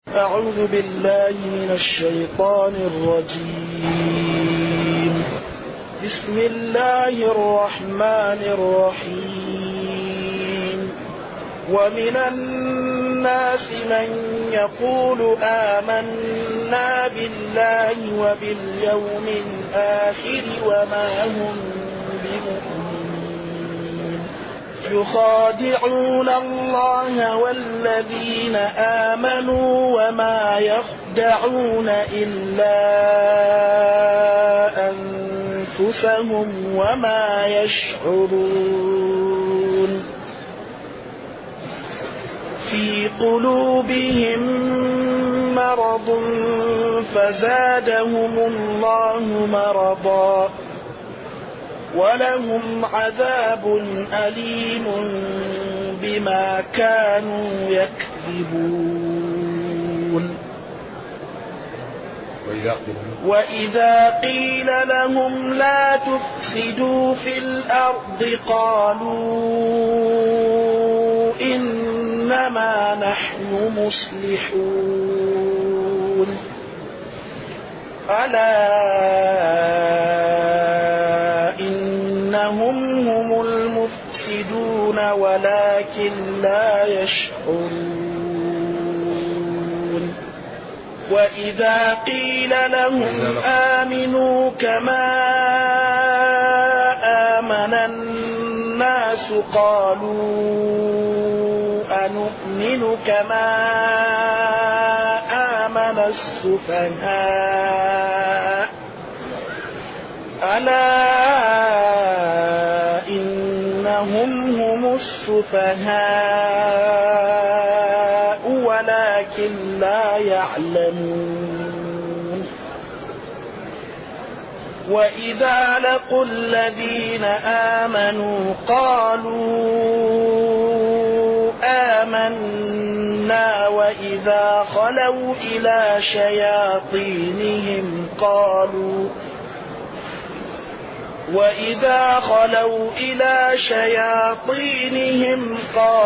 أعوذ بالله من الشيطان الرجيم. بسم الله الرحمن الرحيم. ومن الناس من يقول آمنا بالله وباليوم الآخر وما هم بمؤمنين، يخادعون الله والذين آمنوا وما يخدعون إلا أنفسهم وما يشعرون. في قلوبهم مرض فزادهم الله مرضا ولهم عذاب أليم بما كانوا يكذبون. وإذا قيل لهم لا تفسدوا في الأرض قالوا إنما نحن مصلحون. ألا إنهم هم المفسدون ولكن لا يشعرون. وإذا قيل لهم آمنوا كما آمن الناس قالوا أنؤمن كما آمن السفهاء. ألا إنهم هم السفهاء ولكن لا يعلمون. وإذا لقوا الذين آمنوا قالوا آمنا وإذا خلوا إلى شياطينهم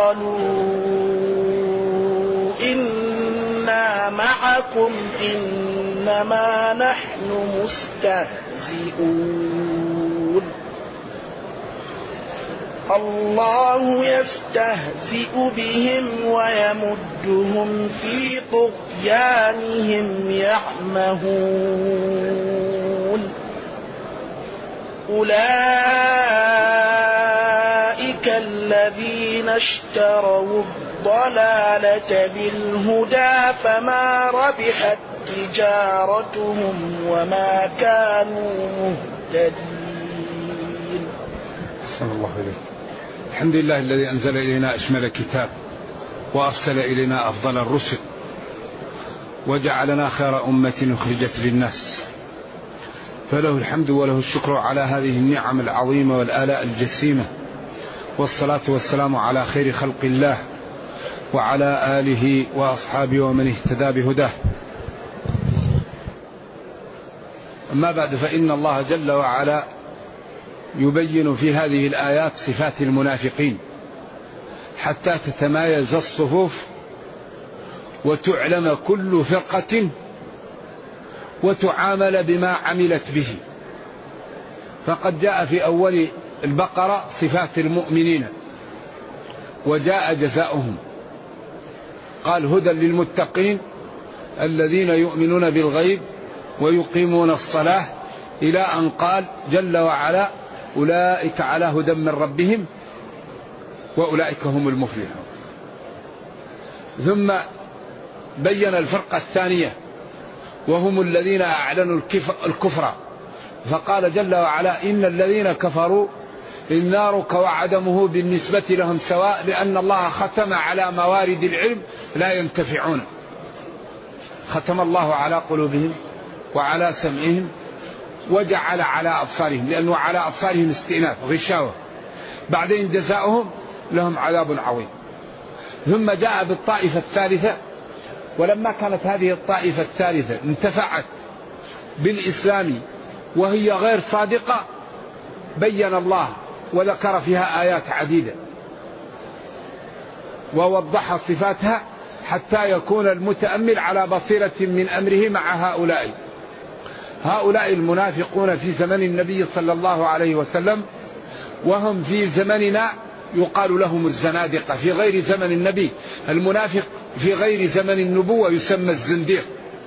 قالوا إنا معكم إنما نحن مستهزئون. الله يستهزئ بهم ويمدهم في طغيانهم يعمهون. أولئك الذين اشتروا الضلالة بالهدى فما ربحت تجارتهم وما كانوا مهتدين. صلى الله عليه. الحمد لله الذي أنزل إلينا أشمل كتاب وأرسل إلينا أفضل الرسل وجعلنا خير أمة أخرجت للناس، فله الحمد وله الشكر على هذه النعم العظيمة والآلاء الجسيمة، والصلاة والسلام على خير خلق الله وعلى آله وأصحابه ومن اهتدى بهداه. أما بعد، فإن الله جل وعلا يبين في هذه الآيات صفات المنافقين حتى تتمايز الصفوف وتعلم كل فرقة وتعامل بما عملت به. فقد جاء في أول البقرة صفات المؤمنين وجاء جزاؤهم، قال هدى للمتقين الذين يؤمنون بالغيب ويقيمون الصلاة، إلى أن قال جل وعلا أولئك على هدى من ربهم وأولئك هم المفلحون. ثم بين الفرقة الثانية وهم الذين أعلنوا الكفر، فقال جل وعلا إن الذين كفروا النار كوعدمه بالنسبة لهم سواء، لأن الله ختم على موارد العلم لا ينتفعون. ختم الله على قلوبهم وعلى سمعهم وجعل على أبصارهم، لأنه على أبصارهم استئناف غشاوة. بعدين جزاؤهم لهم عذاب عظيم. ثم جاء بالطائفة الثالثة، ولما كانت هذه الطائفة الثالثة انتفعت بالإسلام وهي غير صادقة بين الله وذكر فيها آيات عديدة ووضح صفاتها حتى يكون المتأمل على بصيرة من أمره مع هؤلاء المنافقون في زمن النبي صلى الله عليه وسلم، وهم في زمننا يقال لهم الزنادقة. في غير زمن النبي المنافق في غير زمن النبوة يسمى الزنديق،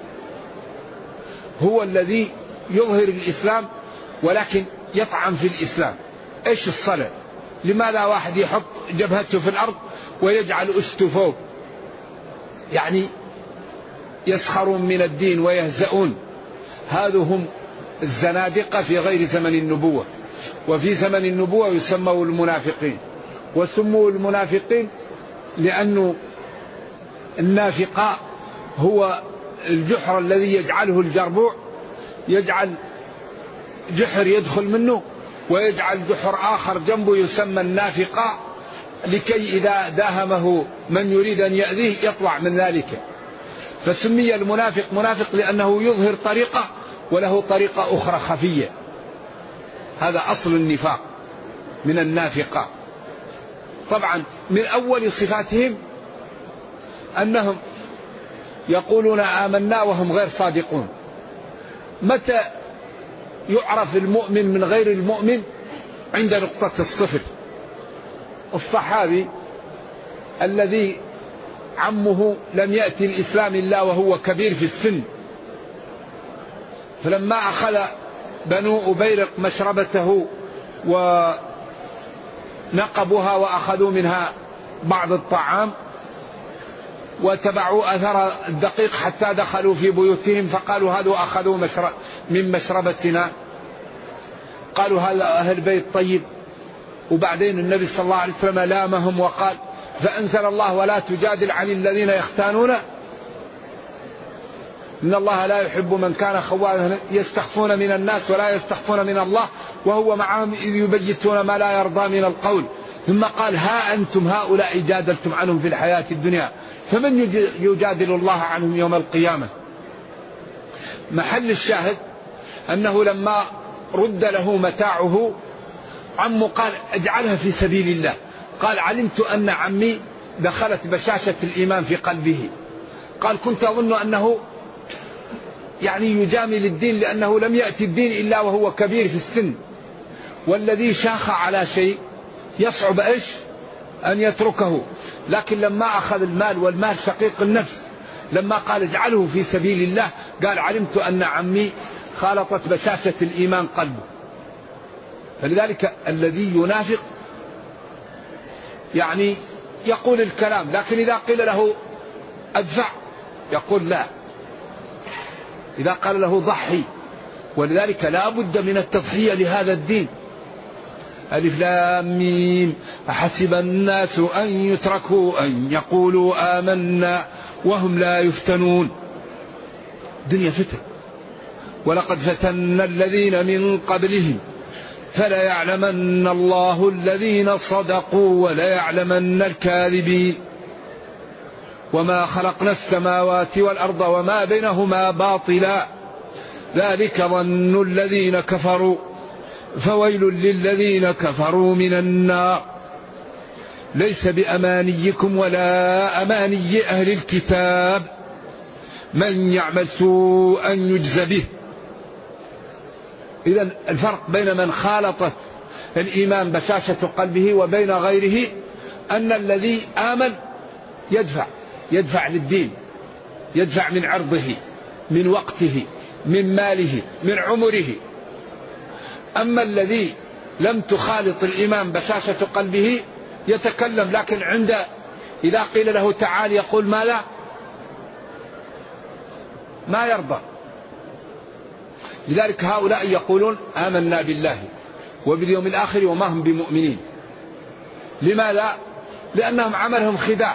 هو الذي يظهر الإسلام ولكن يطعن في الإسلام. إيش الصلاة؟ لماذا واحد يحط جبهته في الأرض ويجعل أسته فوق؟ يعني يسخرون من الدين ويهزؤون. هذا هم الزنادقة في غير زمن النبوة. وفي زمن النبوة يسموا المنافقين، وسموا المنافقين لأنه النافقاء هو الجحر الذي يجعله الجربوع، يجعل جحر يدخل منه ويجعل جحر آخر جنبه يسمى النافقاء، لكي إذا داهمه من يريد أن يأذيه يطلع من ذلك. فسمي المنافق منافق لأنه يظهر طريقة وله طريقة أخرى خفية. هذا أصل النفاق من النافقة. طبعا من أول صفاتهم أنهم يقولون آمنا وهم غير صادقون. متى يعرف المؤمن من غير المؤمن؟ عند نقطة الصفر. الصحابي الذي عمه لم يأتي الإسلام إلا وهو كبير في السن، فلما أخذ بنو أبيرق مشربته ونقبوها وأخذوا منها بعض الطعام وتبعوا أثر الدقيق حتى دخلوا في بيوتهم، فقالوا هذا أخذوا من مشربتنا، قالوا هذا أهل بيت طيب. وبعدين النبي صلى الله عليه وسلم لامهم وقال: فأنزل الله: ولا تجادل عن الذين يختانون إن الله لا يحب من كان خوانا يستخفون من الناس ولا يستخفون من الله وهو معهم إذ يبيتون ما لا يرضى من القول. ثم قال: ها أنتم هؤلاء جادلتم عنهم في الحياة الدنيا فمن يجادل الله عنهم يوم القيامة. محل الشاهد أنه لما رد له متاعه عمه قال: اجعلها في سبيل الله. قال: علمت أن عمي دخلت بشاشة الإيمان في قلبه. قال: كنت أظن أنه يعني يجامل الدين لأنه لم يأتي الدين إلا وهو كبير في السن، والذي شاخ على شيء يصعب إيش أن يتركه. لكن لما أخذ المال، والمال شقيق النفس، لما قال اجعله في سبيل الله قال: علمت أن عمي خالطت بشاشة الإيمان قلبه. فلذلك الذي ينافق يعني يقول الكلام، لكن إذا قيل له أدفع يقول لا، إذا قال له ضحي. ولذلك لا بد من التضحية لهذا الدين. ألف لام ميم أحسب الناس أن يتركوا أن يقولوا آمنا وهم لا يفتنون. دنيا فتن. ولقد فتنا الذين من قبلهم فلا يعلمن الله الذين صدقوا ولا يعلمن الكاذبين. وما خلقنا السماوات والأرض وما بينهما باطلا ذلك ظن الذين كفروا فويل للذين كفروا من النار. ليس بأمانيكم ولا أماني أهل الكتاب من يعمل سوءا يجز به. إذن الفرق بين من خالطت الإيمان بشاشة قلبه وبين غيره أن الذي آمن يدفع للدين، يدفع من عرضه، من وقته، من ماله، من عمره. أما الذي لم تخالط الإيمان بشاشة قلبه يتكلم، لكن إذا قيل له تعال يقول ما يرضى. لذلك هؤلاء يقولون آمنا بالله وباليوم الآخر وما هم بمؤمنين. لماذا؟ لأنهم عملهم خداع،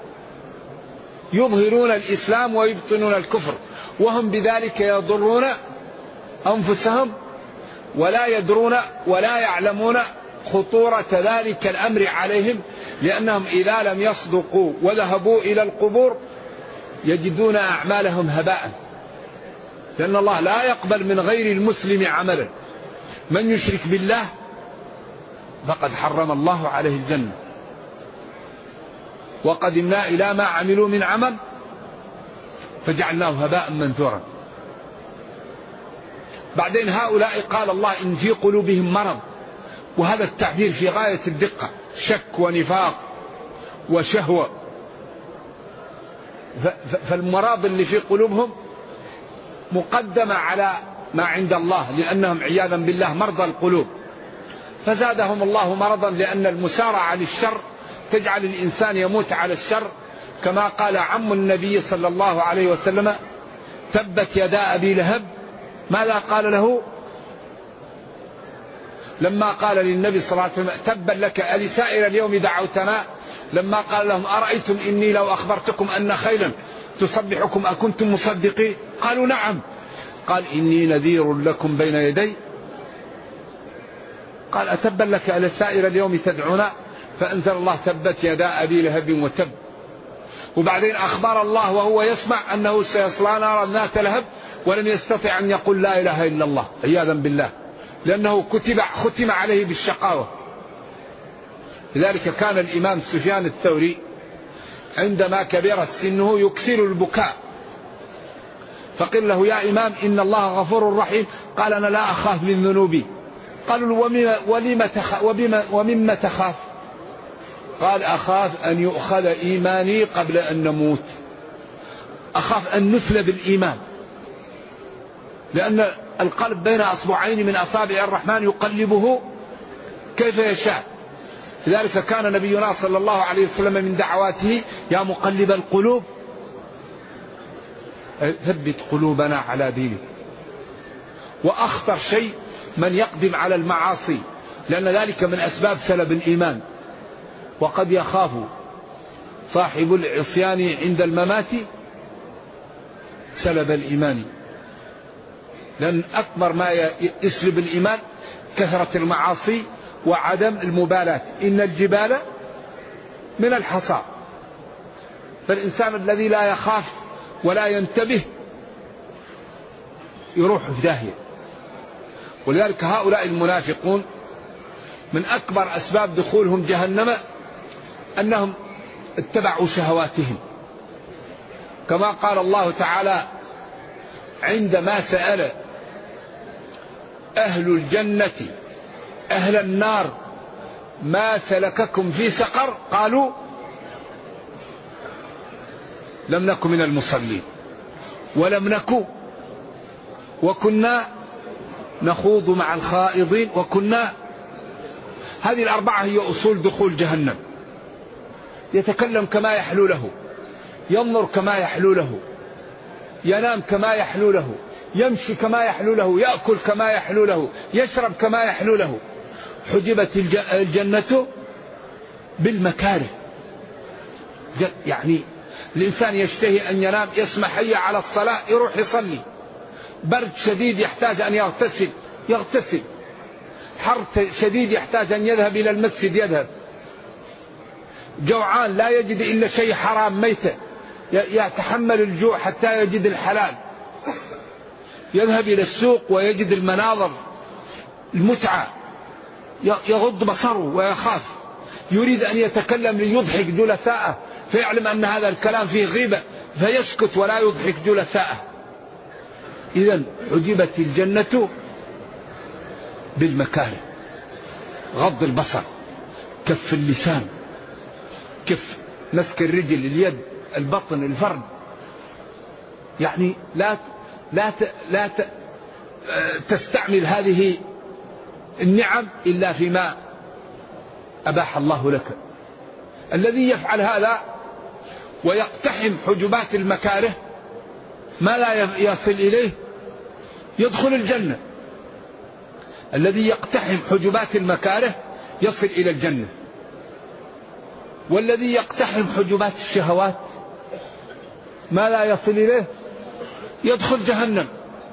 يظهرون الإسلام ويبطنون الكفر، وهم بذلك يضرون أنفسهم ولا يدرون ولا يعلمون خطورة ذلك الأمر عليهم، لأنهم إذا لم يصدقوا وذهبوا إلى القبور يجدون أعمالهم هباء، لأن الله لا يقبل من غير المسلم عملا. من يشرك بالله فقد حرم الله عليه الجنة. وقدمنا إلى ما عملوا من عمل فجعلناه هباء منثورا. بعدين هؤلاء قال الله إن في قلوبهم مرض، وهذا التعبير في غاية الدقة، شك ونفاق وشهوة. فالمرض اللي في قلوبهم مقدمة على ما عند الله، لأنهم عياذا بالله مرضى القلوب. فزادهم الله مرضا، لأن المسارعة للشر تجعل الإنسان يموت على الشر، كما قال عم النبي صلى الله عليه وسلم تبت يدا أبي لهب. ماذا قال له لما قال للنبي صلى الله عليه وسلم تبا لك ألسائر اليوم دعوتنا؟ لما قال لهم أرأيتم إني لو أخبرتكم أن خيلا تصبحكم أكنتم مصدقين؟ قالوا نعم. قال إني نذير لكم بين يدي. قال أتبا لك ألسائر اليوم تدعونا؟ فأنزل الله تبت يدا أبي لهب وتب. وبعدين أخبر الله وهو يسمع أنه سيصلى نارا ذات لهب، ولم يستطع أن يقول لا إله إلا الله عياذا بالله، لأنه ختم عليه بالشقاوة. لذلك كان الإمام سفيان الثوري عندما كبرت سنه يكثر البكاء، فقيل له يا إمام إن الله غفور رحيم، قال أنا لا أخاف من ذنوبي. قالوا ومما تخاف؟ قال أخاف أن يؤخذ إيماني قبل أن نموت، أخاف أن نثلب الإيمان، لأن القلب بين أصبعين من أصابع الرحمن يقلبه كيف يشاء. لذلك كان نبينا صلى الله عليه وسلم من دعواته يا مقلب القلوب ثبت قلوبنا على دينك. وأخطر شيء من يقدم على المعاصي، لأن ذلك من أسباب سلب الإيمان. وقد يخاف صاحب العصيان عند الممات سلب الإيمان، لأن أكبر ما يسلب الإيمان كثرة المعاصي وعدم المبالاة. إن الجبال من الحصى. فالإنسان الذي لا يخاف ولا ينتبه يروح في داهية. ولذلك هؤلاء المنافقون من أكبر أسباب دخولهم جهنم أنهم اتبعوا شهواتهم، كما قال الله تعالى عندما سأل أهل الجنة أهل النار ما سلككم في سقر؟ قالوا لم نكن من المصلين ولم نكن وكنا نخوض مع الخائضين وكنا. هذه الأربعة هي أصول دخول جهنم. يتكلم كما يحلو له، ينظر كما يحلو له، ينام كما يحلو له، يمشي كما يحلو له، يأكل كما يحلو له، يشرب كما يحلو له. حجبت الجنة بالمكاره. يعني الإنسان يشتهي أن ينام، يسمع حي على الصلاة يروح يصلي، برد شديد يحتاج أن يغتسل، حر شديد يحتاج أن يذهب إلى المسجد يذهب، جوعان لا يجد إلا شيء حرام ميتة يتحمل الجوع حتى يجد الحلال، يذهب إلى السوق ويجد المناظر المتعة يغض بصره ويخاف، يريد أن يتكلم ليضحك جلساءه فيعلم أن هذا الكلام فيه غيبة فيسكت ولا يضحك جلساءه. إذن حجبت الجنة بالمكاره. غض البصر، كف اللسان، كف مسك الرجل، اليد، البطن، الفرد. يعني لا تستعمل هذه النعم إلا فيما أباح الله لك. الذي يفعل هذا ويقتحم حجبات المكاره ما لا يصل إليه يدخل الجنة. الذي يقتحم حجبات المكاره يصل إلى الجنة، والذي يقتحم حجبات الشهوات ما لا يصل إليه يدخل جهنم.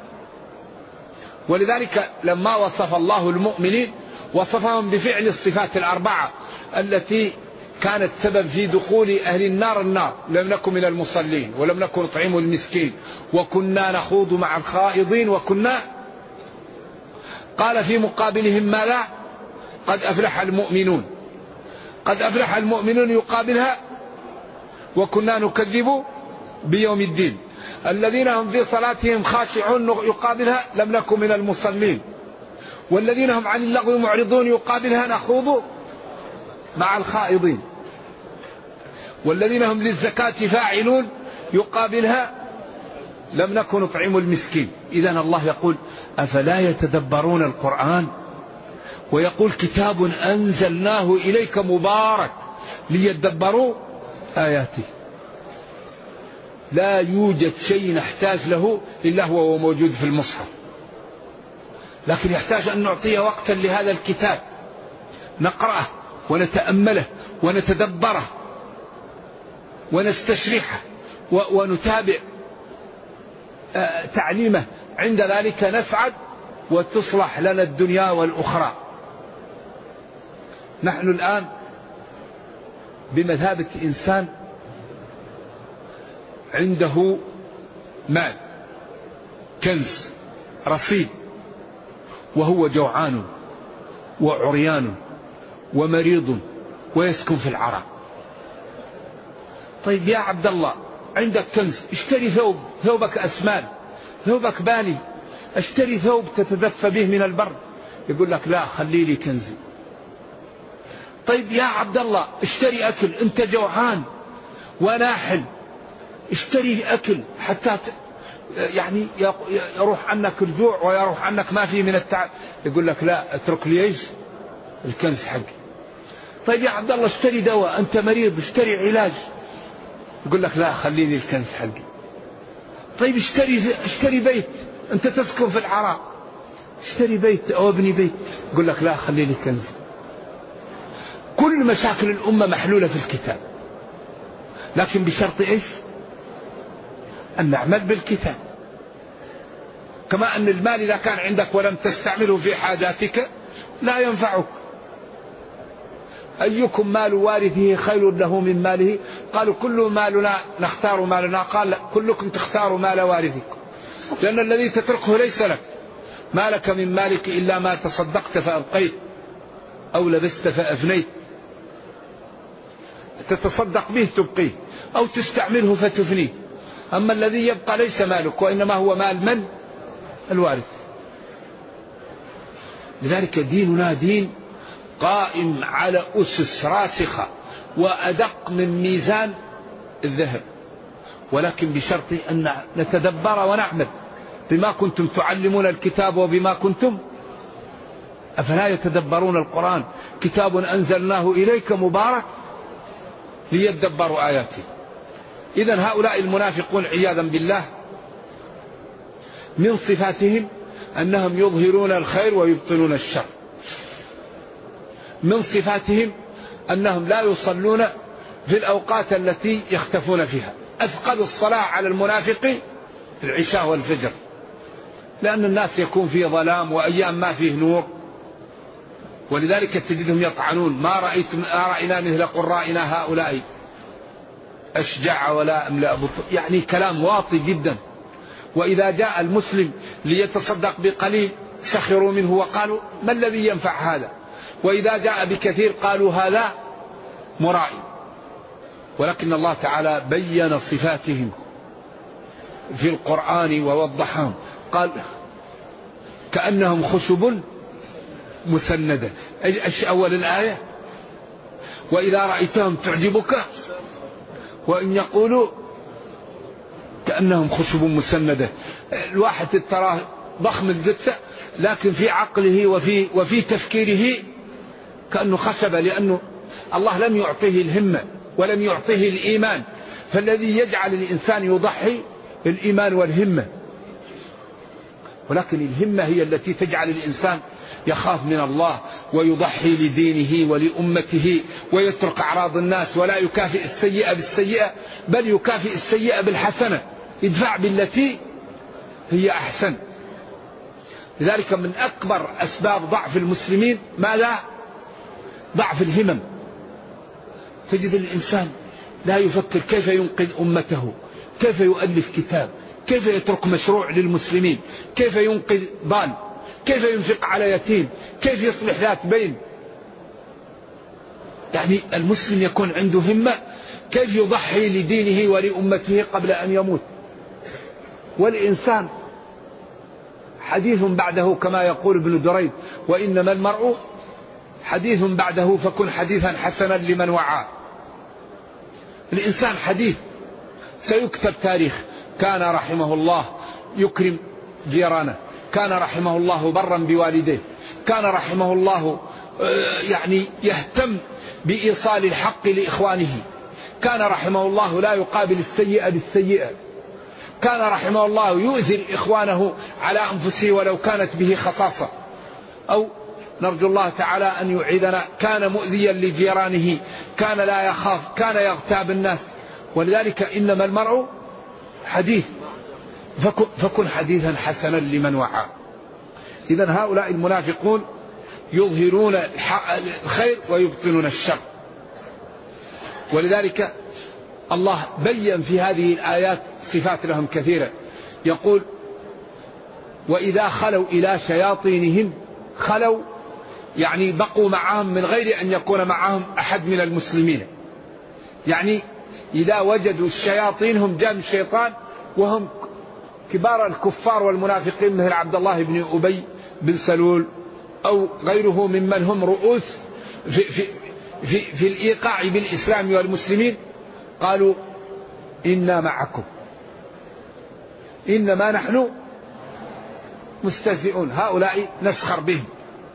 ولذلك لما وصف الله المؤمنين وصفهم بفعل الصفات الأربعة التي كانت سبب في دخول أهل النار لم نكن من المصلين ولم نكن نطعم المسكين وكنا نخوض مع الخائضين وكنا. قال في مقابلهم ماذا؟ قد أفلح المؤمنون. قد أفلح المؤمنون يقابلها وكنا نكذب بيوم الدين. الذين هم في صلاتهم خاشعون يقابلها لم نكن من المصلين. والذين هم عن اللغو معرضون يقابلها نخوض مع الخائضين. والذين هم للزكاة فاعلون يقابلها لم نكن نطعم المسكين. إذن الله يقول أفلا يتدبرون القرآن؟ ويقول كتاب أنزلناه إليك مبارك ليدبروا آياته. لا يوجد شيء نحتاج له إلا هو موجود في المصحف، لكن يحتاج أن نعطيه وقتا لهذا الكتاب، نقرأه ونتأمله ونتدبره ونستشرحه ونتابع تعليمه. عند ذلك نسعد وتصلح لنا الدنيا والأخرى. نحن الآن بمثابة إنسان عنده مال، كنز، رصيد، وهو جوعان وعريان ومريض ويسكن في العراء. طيب يا عبد الله عندك كنز، اشتري ثوب، ثوبك أسمان، ثوبك بالي، اشتري ثوب تتدفى به من البرد. يقول لك لا، خلي لي كنزي. طيب يا عبد الله اشتري أكل، أنت جوعان وناحل، اشتري أكل حتى يعني يروح عنك الجوع ويروح عنك ما فيه من التعب. يقول لك لا، اترك لي ايش؟ الكنز حقي. طيب يا عبد الله اشتري دواء، أنت مريض، اشتري علاج. يقول لك لا، خليني الكنز حقي. طيب اشتري بيت، أنت تسكن في العراء، اشتري بيت أو ابني بيت. يقول لك لا، خليني كنز. كل مشاكل الأمة محلولة في الكتاب، لكن بشرط ايش؟ أن نعمل بالكتاب. كما أن المال إذا كان عندك ولم تستعمله في حاجاتك لا ينفعك. أيكم مال وارثه خير له من ماله؟ قالوا كل مالنا نختار مالنا. قال لا، كلكم تختاروا مال وارثكم، لأن الذي تتركه ليس لك. ما لك من مالك إلا ما تصدقت فأبقيت أو لبست فأفنيت. تتصدق به تبقيه أو تستعمله فتفنيه. أما الذي يبقى ليس مالك، وإنما هو مال من؟ الوارث. لذلك ديننا دين قائم على أسس راسخة وأدق من ميزان الذهب، ولكن بشرط أن نتدبر ونعمل بما كنتم تعلمون الكتاب وبما كنتم. أفلا يتدبرون القرآن؟ كتاب أنزلناه إليك مبارك ليدبروا آياته. إذن هؤلاء المنافقون عياذا بالله من صفاتهم أنهم يظهرون الخير ويبطنون الشر. من صفاتهم أنهم لا يصلون في الأوقات التي يختفون فيها. أثقل الصلاة على المنافق العشاء والفجر، لأن الناس يكون فيه ظلام وأيام ما فيه نور، ولذلك تجدهم يطعنون ما رأينا مثل قرائنا هؤلاء أشجع ولا أملأ بطن. يعني كلام واطي جدا. وإذا جاء المسلم ليتصدق بقليل سخروا منه وقالوا ما الذي ينفع هذا، وإذا جاء بكثير قالوا هذا مرائي. ولكن الله تعالى بين صفاتهم في القرآن ووضحهم. قال كأنهم خشب مسندة. ايش أول الآية؟ وإذا رأيتهم تعجبك وإن يقولوا كأنهم خشب مسندة. الواحد تراه ضخم الجثة، لكن في عقله وفي تفكيره كأنه خشبة، لأنه الله لم يعطيه الهمة ولم يعطيه الإيمان. فالذي يجعل الإنسان يضحي الإيمان والهمة، ولكن الهمة هي التي تجعل الإنسان يخاف من الله ويضحي لدينه ولأمته ويترك أعراض الناس، ولا يكافئ السيئة بالسيئة، بل يكافئ السيئة بالحسنة، ادفع بالتي هي أحسن. لذلك من أكبر أسباب ضعف المسلمين ماذا؟ ضعف الهمم. تجد الإنسان لا يفكر كيف ينقذ أمته، كيف يؤلف كتاب، كيف يترك مشروع للمسلمين، كيف ينقذ ضال، كيف ينفق على يتيم، كيف يصلح ذات بين. يعني المسلم يكون عنده همة كيف يضحي لدينه ولأمته قبل أن يموت. والإنسان حديث بعده كما يقول ابن دريد: وإنما المرء حديث بعده فكن حديثا حسنا لمن وعى. الإنسان حديث، سيكتب تاريخ: كان رحمه الله يكرم جيرانه، كان رحمه الله برا بوالديه، كان رحمه الله يعني يهتم بإيصال الحق لإخوانه، كان رحمه الله لا يقابل السيئة بالسيئة، كان رحمه الله يؤثر إخوانه على أنفسه ولو كانت به خصاصة. أو نرجو الله تعالى أن يعيذنا: كان مؤذيا لجيرانه، كان لا يخاف، كان يغتاب الناس. ولذلك إنما المرء حديث فكن حديثا حسنا لمن وعى. إذن هؤلاء المنافقون يظهرون الخير ويبطنون الشر. ولذلك الله بيّن في هذه الآيات صفات لهم كثيرة. يقول: وإذا خلوا إلى شياطينهم خلوا، يعني بقوا معهم من غير أن يكون معهم أحد من المسلمين. يعني إذا وجدوا الشياطين هم جان الشيطان وهم كبار الكفار والمنافقين مثل عبد الله بن أبي بن سلول أو غيره ممن هم رؤوس في الإيقاع بالإسلام والمسلمين، قالوا: إنا معكم إنما نحن مستهزئون. هؤلاء نسخر بهم.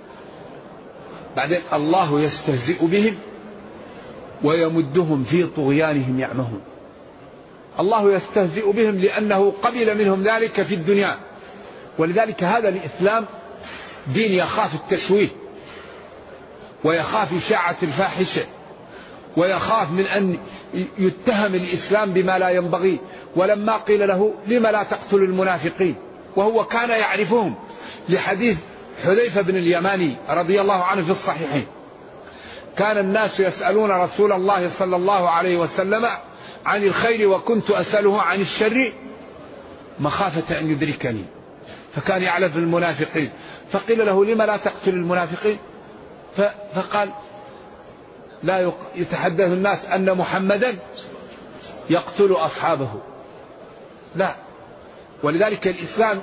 بعدين الله يستهزئ بهم ويمدهم في طغيانهم يعمهون. الله يستهزئ بهم لأنه قبل منهم ذلك في الدنيا. ولذلك هذا الإسلام دين يخاف التشويه ويخاف إشاعة الفاحشة ويخاف من أن يتهم الإسلام بما لا ينبغي. ولما قيل له: لم لا تقتل المنافقين، وهو كان يعرفهم، لحديث حذيفة بن اليماني رضي الله عنه في الصحيحين: كان الناس يسألون رسول الله صلى الله عليه وسلم عن الخير وكنت أسأله عن الشر مخافة أن يدركني، فكان يعلف المنافقين. فقيل له: لم لا تقتل المنافقين؟ فقال: لا يتحدث الناس أن محمدا يقتل أصحابه. لا. ولذلك الإسلام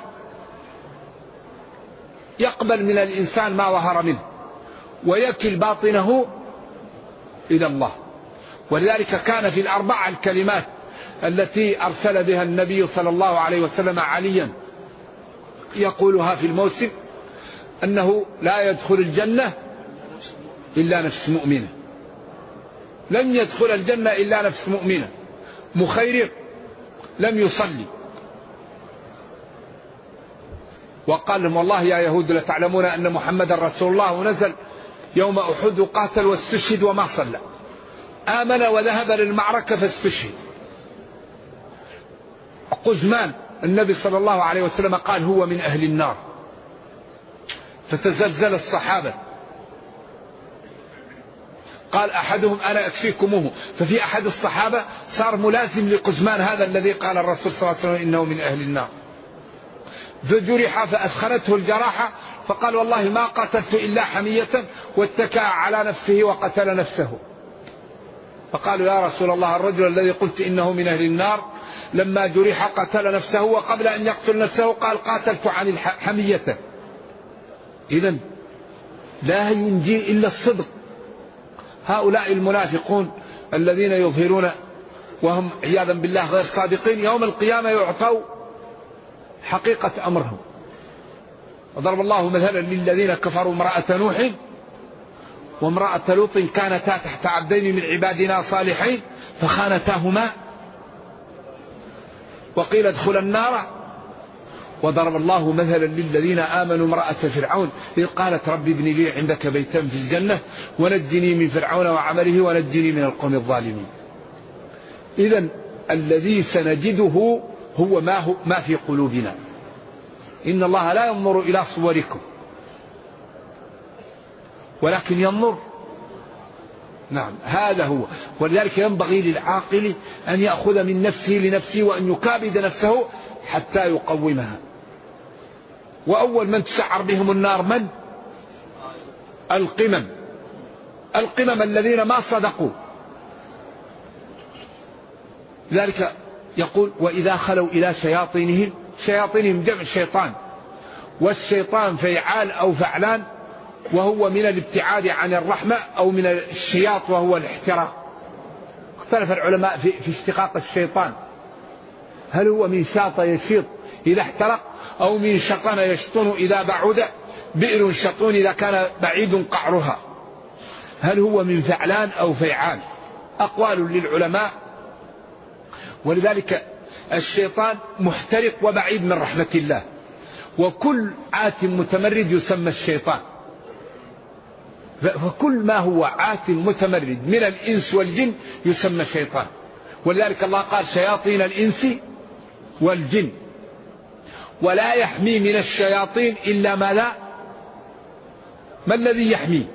يقبل من الإنسان ما ظهر منه ويكل باطنه إلى الله. ولذلك كان في الأربع الكلمات التي أرسل بها النبي صلى الله عليه وسلم عليا يقولها في الموسم: أنه لا يدخل الجنة إلا نفس مؤمنة. لن يدخل الجنة إلا نفس مؤمنة. مخيرق لم يصلي وقال لهم: والله يا يهود لتعلمون أن محمد رسول الله، ونزل يوم أحد وقاتل واستشهد وما صلى، آمن وذهب للمعركة فاستشهد. قزمان النبي صلى الله عليه وسلم قال: هو من أهل النار. فتزلزل الصحابة، قال أحدهم: أنا أكفيكموه. ففي أحد الصحابة صار ملازم لقزمان هذا الذي قال الرسول صلى الله عليه وسلم إنه من أهل النار. فجرح فأثخنته الجراحة، فقال: والله ما قتلت إلا حمية، واتكى على نفسه وقتل نفسه. فقالوا: يا رسول الله، الرجل الذي قلت إنه من أهل النار لما جرح قتل نفسه، وقبل أن يقتل نفسه قال: قاتلت عن الحمية. إذن لا ينجي إلا الصدق. هؤلاء المنافقون الذين يظهرون وهم عياذا بالله غير صادقين، يوم القيامة يعطوا حقيقة أمرهم. وضرب الله مثلا للذين كفروا امرأة نوح وامرأة لوط كانتا تحت عبدين من عبادنا صالحين فخانتاهما وقيل ادخلا النار. وضرب الله مثلا للذين آمنوا امرأة فرعون إذ قالت رب ابن لي عندك بيتا في الجنة ونجني من فرعون وعمله ونجني من القوم الظالمين. إذن الذي سنجده هو ما في قلوبنا. إن الله لا ينظر إلى صوركم ولكن ينظر. نعم، هذا هو. ولذلك ينبغي للعاقل أن يأخذ من نفسه لنفسه وأن يكابد نفسه حتى يقومها. وأول من تسعر بهم النار من؟ القمم الذين ما صدقوا لذلك يقول وإذا خلوا إلى شياطينهم جمع شيطان، والشيطان فيعال أو فعلان، وهو من الابتعاد عن الرحمة أو من الشياط وهو الاحتراق. اختلف العلماء في اشتقاق الشيطان، هل هو من شاط يشيط إذا احترق، أو من شطن يشطن إذا بعد بئر شطون إذا كان بعيد قعرها، هل هو من فعلان أو فيعان؟ أقوال للعلماء. ولذلك الشيطان محترق وبعيد من رحمة الله، وكل عات متمرد يسمى الشيطان، فكل ما هو عات متمرد من الإنس والجن يسمى شيطان. ولذلك الله قال شياطين الإنس والجن، ولا يحمي من الشياطين إلا ما لا. ما الذي يحمي؟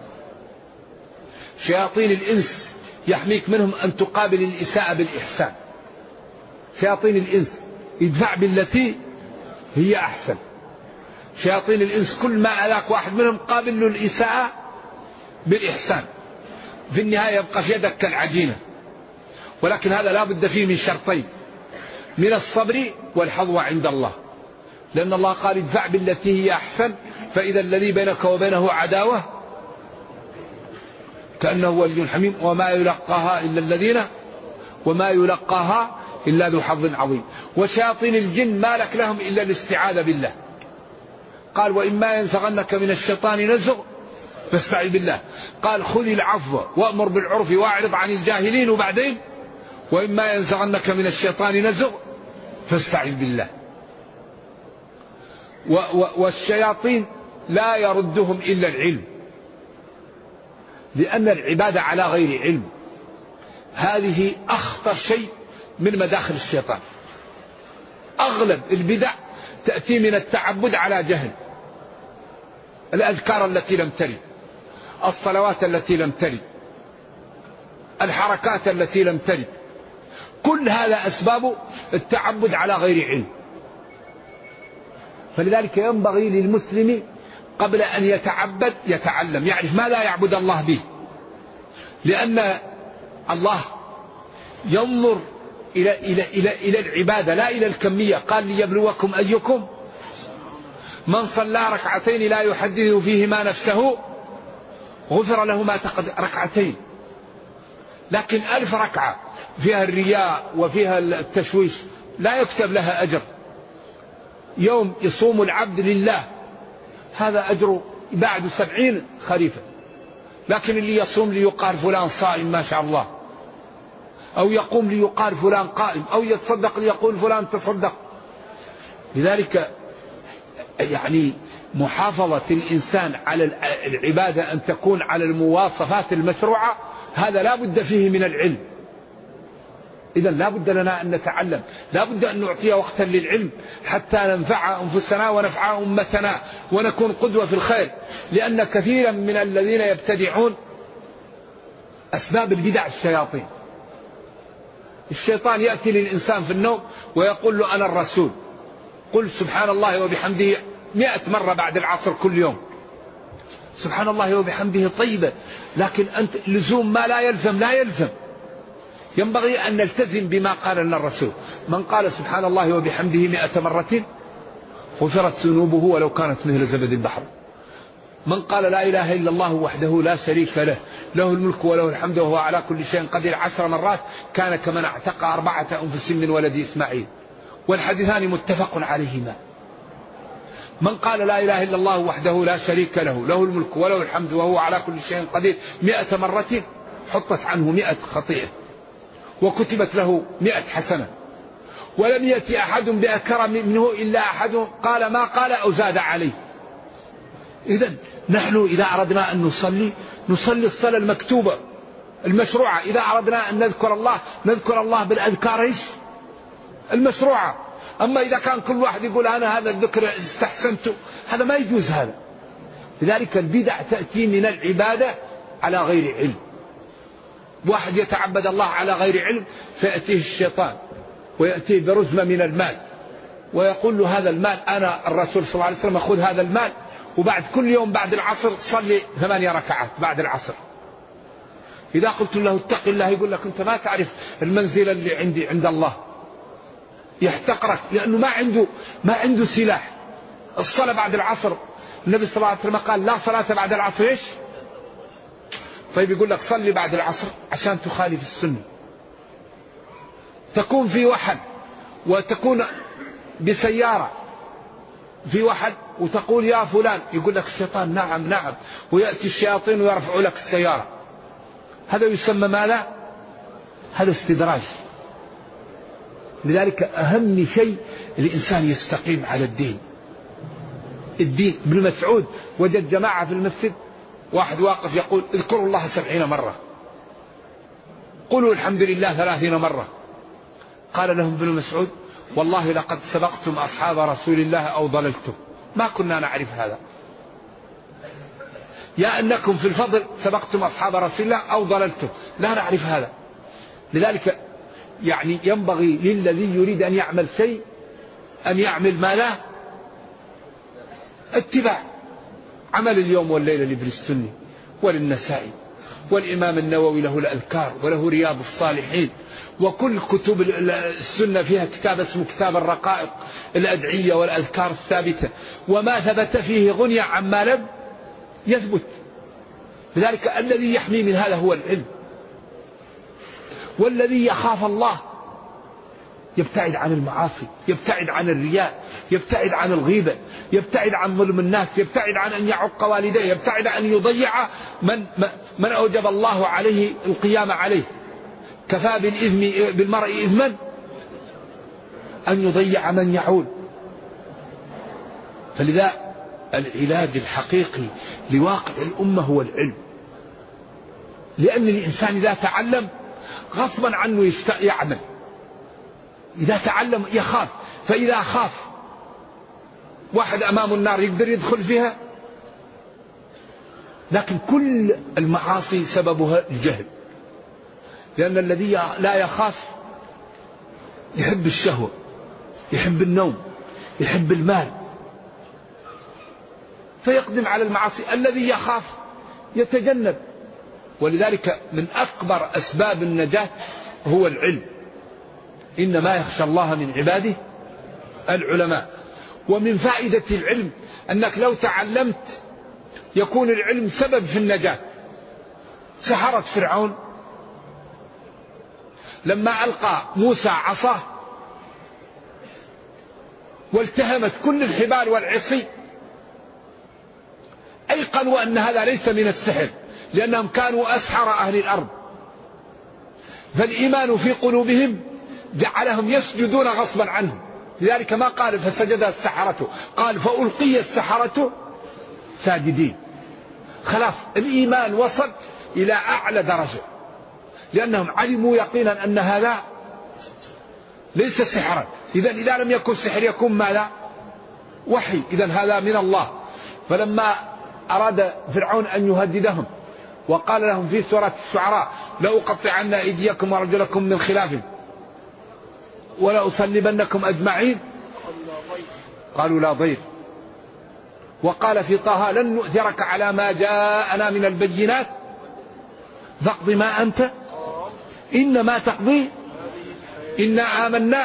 شياطين الإنس يحميك منهم أن تقابل الإساءة بالإحسان. شياطين الإنس ادفع بالتي هي أحسن. شياطين الإنس كل ما ألاك واحد منهم قابل له الإساءة بالإحسان، في النهاية يبقى في يدك كالعجينة. ولكن هذا لا بد فيه من شرطين، من الصبر والحظوة عند الله، لأن الله قال ادفع بالتي هي أحسن فإذا الذي بينك وبينه عداوة كأنه ولي حميم وما يلقاها إلا ذو حظ عظيم. وشياطين الجن ما لك لهم إلا الاستعاذة بالله. قال وإما ينزغنك من الشيطان نزغ فاستعذ بالله. قال خذ العفو وأمر بالعرف واعرض عن الجاهلين، وبعدين وإما ينزغنك من الشيطان نزغ فاستعذ بالله. والشياطين لا يردهم إلا العلم، لأن العبادة على غير علم هذه أخطر شيء من مداخل الشيطان. أغلب البدع تأتي من التعبد على جهل، الأذكار التي لم ترد، الصلوات التي لم ترد، الحركات التي لم ترد، كل هذا أسباب التعبد على غير علم. فلذلك ينبغي للمسلم قبل أن يتعبد يتعلم، يعرف ما لا يعبد الله به، لأن الله ينظر إلى العبادة لا إلى الكمية. قال ليبلوكم أيكم من صلى ركعتين لا يحدث فيهما نفسه غفر له ما تقدم. ركعتين، لكن 1000 ركعة فيها الرياء وفيها التشويش لا يكتب لها أجر. يوم يصوم العبد لله هذا أجره بعد 70 خريفا، لكن اللي يصوم ليقال فلان صائم ما شاء الله، أو يقوم ليقال فلان قائم، أو يتصدق ليقول فلان تصدق. لذلك يعني محافظة الإنسان على العبادة أن تكون على المواصفات المشروعة، هذا لا بد فيه من العلم. إذا لا بد لنا أن نتعلم، لا بد أن نعطي وقتا للعلم حتى ننفع أنفسنا ونفع أمتنا ونكون قدوة في الخير. لأن كثيرا من الذين يبتدعون أسباب البدع الشياطين. الشيطان يأتي للإنسان في النوم ويقول له أنا الرسول، قل سبحان الله وبحمده 100 مرة بعد العصر كل يوم. سبحان الله وبحمده طيبة، لكن أنت لزوم ما لا يلزم لا يلزم. ينبغي أن نلتزم بما قال لنا الرسول. من قال سبحان الله وبحمده 100 مرة غفرت ذنوبه ولو كانت مثل زبد البحر. من قال لا إله إلا الله وحده لا شريك له، له الملك وله الحمد وهو على كل شيء قدير 10 مرات كان كمن اعتق 4 أنفس من ولد إسماعيل، والحديثان متفق عليهما. من قال لا إله إلا الله وحده لا شريك له، له الملك وله الحمد وهو على كل شيء قدير 100 مرة حطت عنه 100 خطيئة وكتبت له 100 حسنة، ولم يأتي أحد بأكرم منه إلا أحد قال ما قال أو زاد عليه. إذن نحن إذا أردنا أن نصلي الصلاة المكتوبة المشروعة. إذا أردنا أن نذكر الله بالأذكار المشروعة. أما إذا كان كل واحد يقول أنا هذا الذكر استحسنته، هذا ما يجوز هذا. لذلك البدع تأتي من العبادة على غير علم. واحد يتعبد الله على غير علم فيأتيه الشيطان ويأتيه برزمة من المال ويقول له هذا المال أنا الرسول صلى الله عليه وسلم خذ هذا المال وبعد كل يوم بعد العصر صلي 8 ركعات بعد العصر. إذا قلت له اتق الله يقول لك أنت ما تعرف المنزلة اللي عندي عند الله، يحتقرك لأنه ما عنده سلاح. الصلاة بعد العصر النبي صلى الله عليه وسلم قال لا صلاة بعد العصر إيش؟ طيب يقول لك صلي بعد العصر عشان تخالف السنة. تكون في وحد وتكون بسيارة في وحد وتقول يا فلان، يقول لك الشيطان نعم نعم، ويأتي الشياطين ويرفع لك السيارة. هذا يسمى ماذا؟ هذا استدراج. لذلك أهم شيء الإنسان يستقيم على الدين. ابن مسعود وجد جماعة في المسجد، واحد واقف يقول اذكروا الله 70 مرة، قولوا الحمد لله 30 مرة. قال لهم ابن مسعود والله لقد سبقتم أصحاب رسول الله أو ضللتم، ما كنا نعرف هذا. يا أنكم في الفضل سبقتم أصحاب رسول الله أو ضللتم، لا نعرف هذا. لذلك يعني ينبغي للذي يريد أن يعمل شيء أن يعمل ما لا اتباع. عمل اليوم والليلة لابن السني وللنسائي، والإمام النووي له الأذكار وله رياض الصالحين، وكل كتب السنة فيها كتاب اسمه كتاب الرقائق، الأدعية والأذكار الثابتة، وما ثبت فيه غني عما لم يثبت. لذلك الذي يحمي من هذا هو العلم. والذي يخاف الله يبتعد عن المعاصي، يبتعد عن الرياء، يبتعد عن الغيبة، يبتعد عن ظلم الناس، يبتعد عن أن يعق والديه، يبتعد عن أن يضيع من أوجب الله عليه القيام عليه. كفى بالمرء إثما أن يضيع من يعول. فلذا العلاج الحقيقي لواقع الأمة هو العلم، لأن الإنسان إذا تعلم غصبا عنه يعمل. إذا تعلم يخاف، فإذا خاف واحد أمام النار يقدر يدخل فيها. لكن كل المعاصي سببها الجهل، لأن الذي لا يخاف يحب الشهوة، يحب النوم، يحب المال، فيقدم على المعاصي. الذي يخاف يتجنب. ولذلك من أكبر أسباب النجاة هو العلم. إنما يخشى الله من عباده العلماء. ومن فائدة العلم أنك لو تعلمت يكون العلم سبب في النجاة. سحرة فرعون لما ألقى موسى عصاه والتهمت كل الحبال والعصي، أيقنوا أن هذا ليس من السحر، لأنهم كانوا أسحر أهل الأرض. فالإيمان في قلوبهم جعلهم يسجدون غصبا عنهم. لذلك ما قال فسجد السحرة، قال فألقي السحرة ساجدين. خلاص الإيمان وصل إلى أعلى درجة، لأنهم علموا يقينا أن هذا ليس سحرا. إذا لم يكن سحر يكون ماذا؟ وحي. إذا هذا من الله. فلما أراد فرعون أن يهددهم وقال لهم في سورة الشعراء لأقطعن أيديكم وأرجلكم من خلاف ولأصلبنكم أجمعين، قالوا لا ضير. وقال في طه لن نؤثرك على ما جاءنا من البينات فاقض ما أنت إنما تقضي إنا آمنا.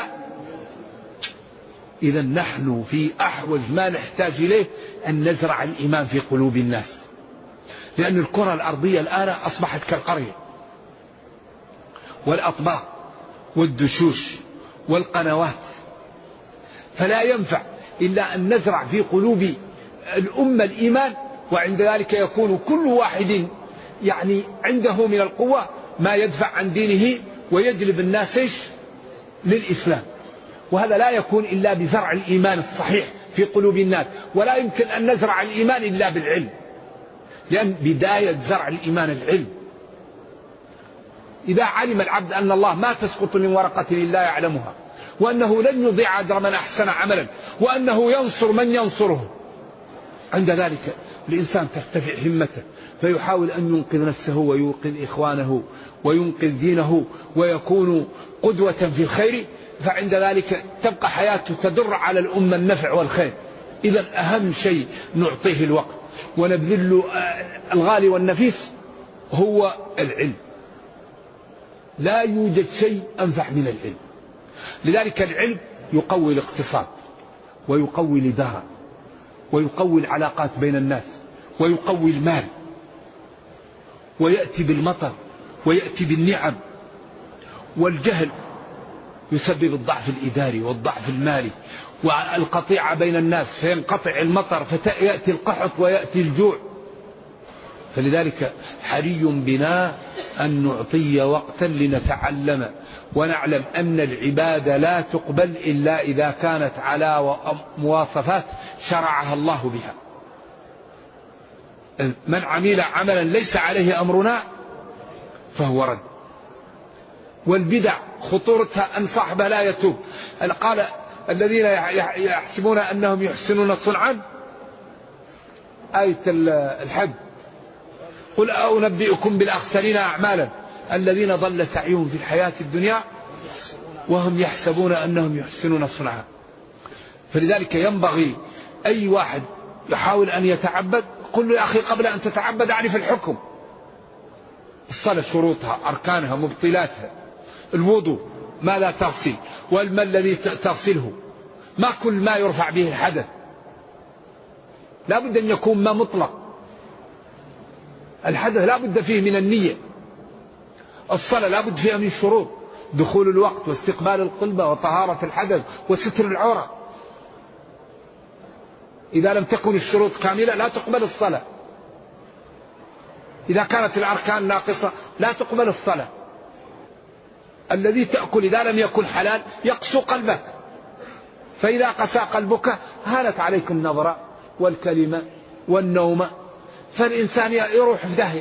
إذا نحن في أحوج ما نحتاج إليه أن نزرع الإيمان في قلوب الناس، لأن الكرة الأرضية الآن أصبحت كالقرية، والأطباق والدشوش والقنوات. فلا ينفع إلا أن نزرع في قلوب الأمة الإيمان، وعند ذلك يكون كل واحد يعني عنده من القوة ما يدفع عن دينه ويجلب الناس للإسلام. وهذا لا يكون إلا بزرع الإيمان الصحيح في قلوب الناس، ولا يمكن أن نزرع الإيمان إلا بالعلم، لأن بداية زرع الإيمان العلم. إذا علم العبد أن الله ما تسقط من ورقة إلا يعلمها، وأنه لن يضيع أجر من أحسن عملا، وأنه ينصر من ينصره، عند ذلك الإنسان ترتفع همته فيحاول أن ينقذ نفسه وينقذ إخوانه وينقذ دينه ويكون قدوة في الخير. فعند ذلك تبقى حياته تدر على الأمة النفع والخير. إذا أهم شيء نعطيه الوقت ونبذل له الغالي والنفيس هو العلم. لا يوجد شيء أنفع من العلم. لذلك العلم يقوي الاقتصاد ويقوي الإدارة ويقوي العلاقات بين الناس ويقوي المال، ويأتي بالمطر ويأتي بالنعم. والجهل يسبب الضعف الإداري والضعف المالي والقطيعة بين الناس، فينقطع المطر فيأتي القحط ويأتي الجوع. فلذلك حري بنا أن نعطي وقتا لنتعلم ونعلم أن العبادة لا تقبل إلا إذا كانت على مواصفات شرعها الله بها. من عمل عملا ليس عليه أمرنا فهو رد. والبدع خطورتها أن صاحبها لا يتوب. قال الذين يحسبون أنهم يحسنون صنعا، آية الحج، قل أنبئكم بالأخسرين أعمالا الذين ضل سعيهم في الحياة الدنيا وهم يحسبون أنهم يحسنون صنعا. فلذلك ينبغي أي واحد يحاول أن يتعبد قل له يا أخي قبل أن تتعبد أعرف الحكم. الصلاة شروطها أركانها مبطلاتها، الوضوء ما لا تغسل والماء الذي تغسله، ما كل ما يرفع به الحدث، لا بد أن يكون ما مطلق. الحدث لا بد فيه من النية. الصلاة لا بد فيها من شروط، دخول الوقت واستقبال القلب وطهارة الحدث وستر العورة. إذا لم تكن الشروط كاملة لا تقبل الصلاة. إذا كانت الأركان ناقصة لا تقبل الصلاة. الذي تأكل إذا لم يكن حلال يقسو قلبك، فإذا قسى قلبك هانت عليك النظرة والكلمة والنوم، فالإنسان يروح في داهية.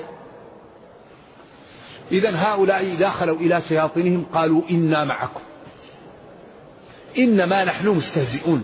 إذن هؤلاء دخلوا إلى شياطينهم قالوا إنا معكم إنما نحن مستهزئون.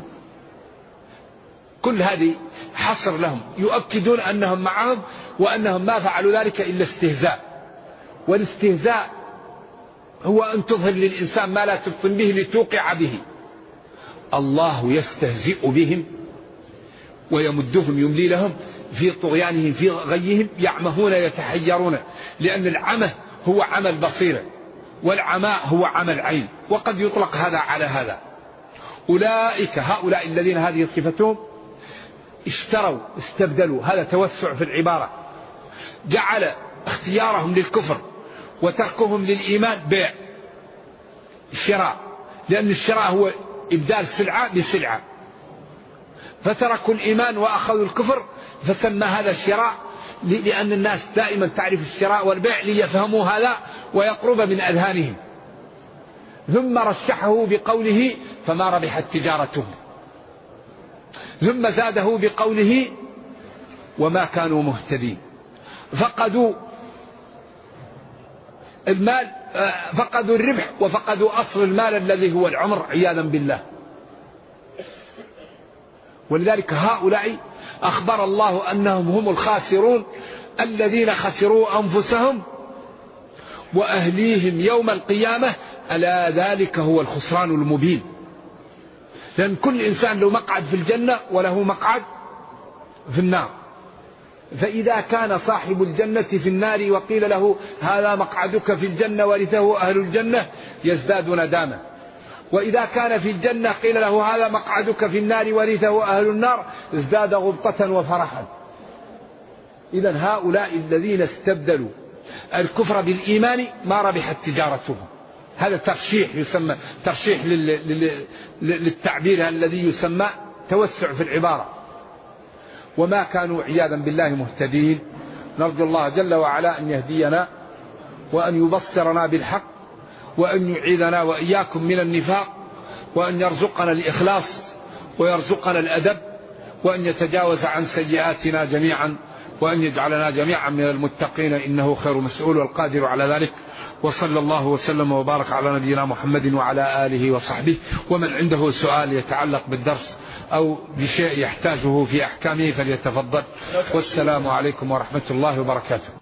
كل هذه حصر لهم، يؤكدون أنهم معهم وأنهم ما فعلوا ذلك إلا استهزاء. والاستهزاء هو أن تظهر للإنسان ما لا تبطن به لتوقع به. الله يستهزئ بهم ويمدهم يملي لهم في طغيانهم في غيهم يعمهون يتحيرون، لأن العمى هو عمى البصيرة والعماء هو عمى العين، وقد يطلق هذا على هذا. أولئك هؤلاء الذين هذه صفتهم اشتروا استبدلوا، هذا توسع في العبارة، جعل اختيارهم للكفر وتركهم للإيمان بيع شراء، لأن الشراء هو إبدال سلعة بسلعة، فتركوا الإيمان وأخذوا الكفر فسمى هذا الشراء، لأن الناس دائما تعرف الشراء والبيع ليفهموا هذا ويقرب من أذهانهم. ثم رشحه بقوله فما ربحت تجارتهم، ثم زاده بقوله وما كانوا مهتدين. فقدوا المال، فقدوا الربح وفقدوا أصل المال الذي هو العمر عياذا بالله. ولذلك هؤلاء أخبر الله أنهم هم الخاسرون الذين خسروا أنفسهم وأهليهم يوم القيامة، ألا ذلك هو الخسران المبين. لأن كل إنسان له مقعد في الجنة وله مقعد في النار، فإذا كان صاحب الجنة في النار وقيل له هذا مقعدك في الجنة ورثه أهل الجنة يزداد ندامة، وإذا كان في الجنة قيل له هذا مقعدك في النار ورثه أهل النار ازداد غبطة وفرحا. إذن هؤلاء الذين استبدلوا الكفر بالإيمان ما ربحت تجارتهم. هذا ترشيح، يسمى ترشيح للتعبير الذي يسمى توسع في العبارة. وما كانوا عياذا بالله مهتدين. نرجو الله جل وعلا أن يهدينا وأن يبصرنا بالحق وأن يعيذنا وإياكم من النفاق، وأن يرزقنا الإخلاص ويرزقنا الأدب، وأن يتجاوز عن سيئاتنا جميعا، وأن يجعلنا جميعا من المتقين إنه خير مسؤول والقادر على ذلك. وصلى الله وسلم وبارك على نبينا محمد وعلى آله وصحبه. ومن عنده سؤال يتعلق بالدرس أو بشيء يحتاجه في أحكامه فليتفضل. والسلام عليكم ورحمة الله وبركاته.